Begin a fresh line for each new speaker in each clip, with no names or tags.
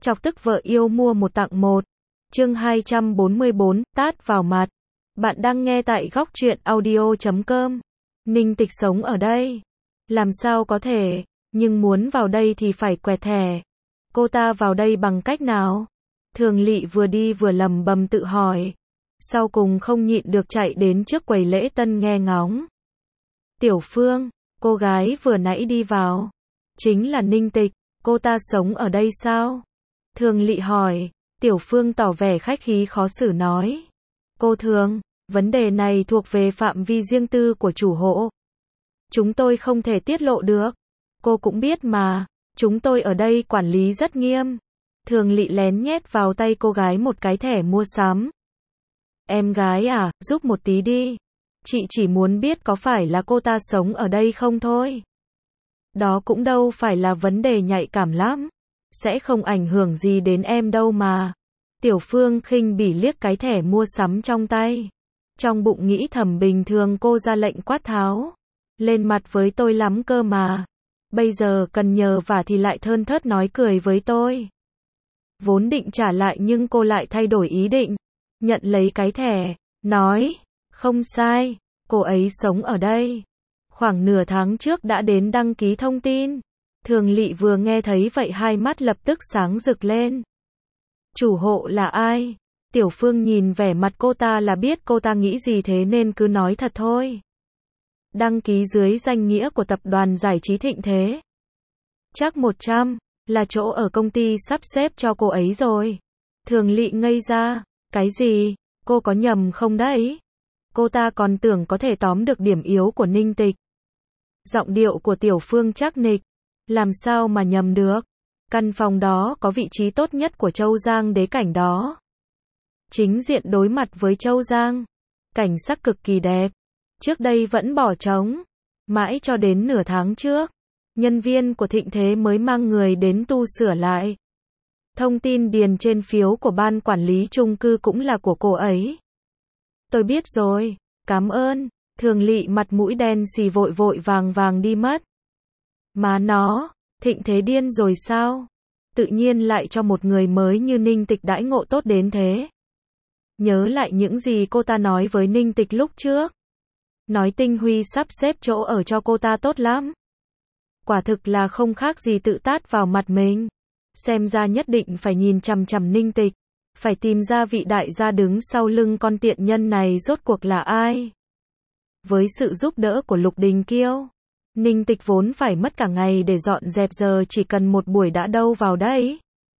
Chọc tức vợ yêu mua một tặng một. Chương 244, tát vào mặt. Bạn đang nghe tại góc truyện audio.com. Ninh Tịch sống ở đây. Làm sao có thể, nhưng muốn vào đây thì phải quẹt thẻ. Cô ta vào đây bằng cách nào? Thường Lị vừa đi vừa lẩm bẩm tự hỏi. Sau cùng không nhịn được chạy đến trước quầy lễ tân nghe ngóng. Tiểu Phương, cô gái vừa nãy đi vào, chính là Ninh Tịch, cô ta sống ở đây sao? Thường Lị hỏi. Tiểu Phương tỏ vẻ khách khí khó xử nói. Cô Thường, vấn đề này thuộc về phạm vi riêng tư của chủ hộ. Chúng tôi không thể tiết lộ được. Cô cũng biết mà, chúng tôi ở đây quản lý rất nghiêm. Thường Lị lén nhét vào tay cô gái một cái thẻ mua sắm. Em gái à, giúp một tí đi. Chị chỉ muốn biết có phải là cô ta sống ở đây không thôi. Đó cũng đâu phải là vấn đề nhạy cảm lắm. Sẽ không ảnh hưởng gì đến em đâu mà. Tiểu Phương khinh bỉ liếc cái thẻ mua sắm trong tay. Trong bụng nghĩ thầm bình thường cô ra lệnh quát tháo. Lên mặt với tôi lắm cơ mà. Bây giờ cần nhờ vả thì lại thơn thớt nói cười với tôi. Vốn định trả lại nhưng cô lại thay đổi ý định. Nhận lấy cái thẻ, nói, không sai, cô ấy sống ở đây. Khoảng nửa tháng trước đã đến đăng ký thông tin. Thường Lị vừa nghe thấy vậy hai mắt lập tức sáng rực lên. Chủ hộ là ai? Tiểu Phương nhìn vẻ mặt cô ta là biết cô ta nghĩ gì thế nên cứ nói thật thôi. Đăng ký dưới danh nghĩa của tập đoàn giải trí Thịnh Thế. Chắc 100, là chỗ ở công ty sắp xếp cho cô ấy rồi. Thường Lị ngây ra, cái gì, cô có nhầm không đấy? Cô ta còn tưởng có thể tóm được điểm yếu của Ninh Tịch. Giọng điệu của Tiểu Phương chắc nịch, làm sao mà nhầm được? Căn phòng đó có vị trí tốt nhất của Châu Giang đế cảnh đó. Chính diện đối mặt với Châu Giang. Cảnh sắc cực kỳ đẹp. Trước đây vẫn bỏ trống. Mãi cho đến nửa tháng trước. Nhân viên của Thịnh Thế mới mang người đến tu sửa lại. Thông tin điền trên phiếu của ban quản lý chung cư cũng là của cô ấy. Tôi biết rồi. Cảm ơn. Thường Lị mặt mũi đen xì vội vội vàng đi mất. Má nó, Thịnh Thế điên rồi sao? Tự nhiên lại cho một người mới như Ninh Tịch đãi ngộ tốt đến thế. Nhớ lại những gì cô ta nói với Ninh Tịch lúc trước. Nói Tinh Huy sắp xếp chỗ ở cho cô ta tốt lắm. Quả thực là không khác gì tự tát vào mặt mình. Xem ra nhất định phải nhìn chằm chằm Ninh Tịch. Phải tìm ra vị đại gia đứng sau lưng con tiện nhân này rốt cuộc là ai. Với sự giúp đỡ của Lục Đình Kiêu, Ninh Tịch vốn phải mất cả ngày để dọn dẹp giờ chỉ cần một buổi đã đâu vào đấy.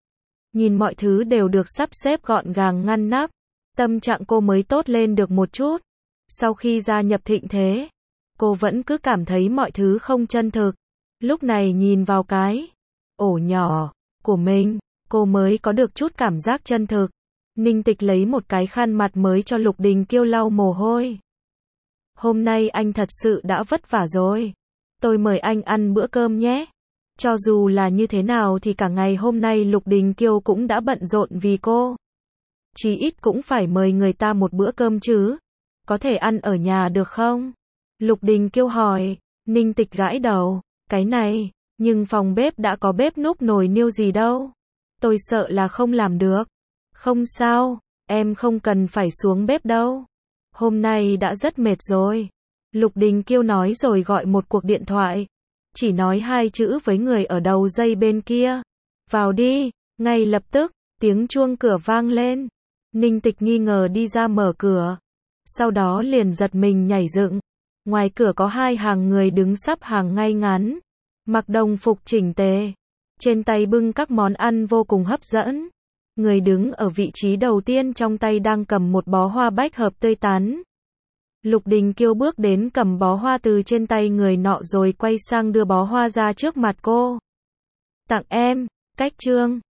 Nhìn mọi thứ đều được sắp xếp gọn gàng ngăn nắp, tâm trạng cô mới tốt lên được một chút. Sau khi gia nhập Thịnh Thế, cô vẫn cứ cảm thấy mọi thứ không chân thực. Lúc này nhìn vào cái ổ nhỏ của mình, cô mới có được chút cảm giác chân thực. Ninh Tịch lấy một cái khăn mặt mới cho Lục Đình Kiêu lau mồ hôi. Hôm nay anh thật sự đã vất vả rồi. Tôi mời anh ăn bữa cơm nhé. Cho dù là như thế nào thì cả ngày hôm nay Lục Đình Kiêu cũng đã bận rộn vì cô. Chí ít cũng phải mời người ta một bữa cơm chứ. Có thể ăn ở nhà được không? Lục Đình Kiêu hỏi. Ninh Tịch gãi đầu. Cái này, nhưng phòng bếp đã có bếp núc nồi niêu gì đâu. Tôi sợ là không làm được. Không sao, em không cần phải xuống bếp đâu. Hôm nay đã rất mệt rồi. Lục Đình Kiêu nói rồi gọi một cuộc điện thoại. Chỉ nói 2 chữ với người ở đầu dây bên kia. Vào đi. Ngay lập tức, tiếng chuông cửa vang lên. Ninh Tịch nghi ngờ đi ra mở cửa. Sau đó liền giật mình nhảy dựng. Ngoài cửa có 2 hàng người đứng sắp hàng ngay ngắn. Mặc đồng phục chỉnh tề. Trên tay bưng các món ăn vô cùng hấp dẫn. Người đứng ở vị trí đầu tiên trong tay đang cầm một bó hoa bách hợp tươi tắn. Lục Đình Kiêu bước đến cầm bó hoa từ trên tay người nọ rồi quay sang đưa bó hoa ra trước mặt cô. Tặng em, Cách Trương.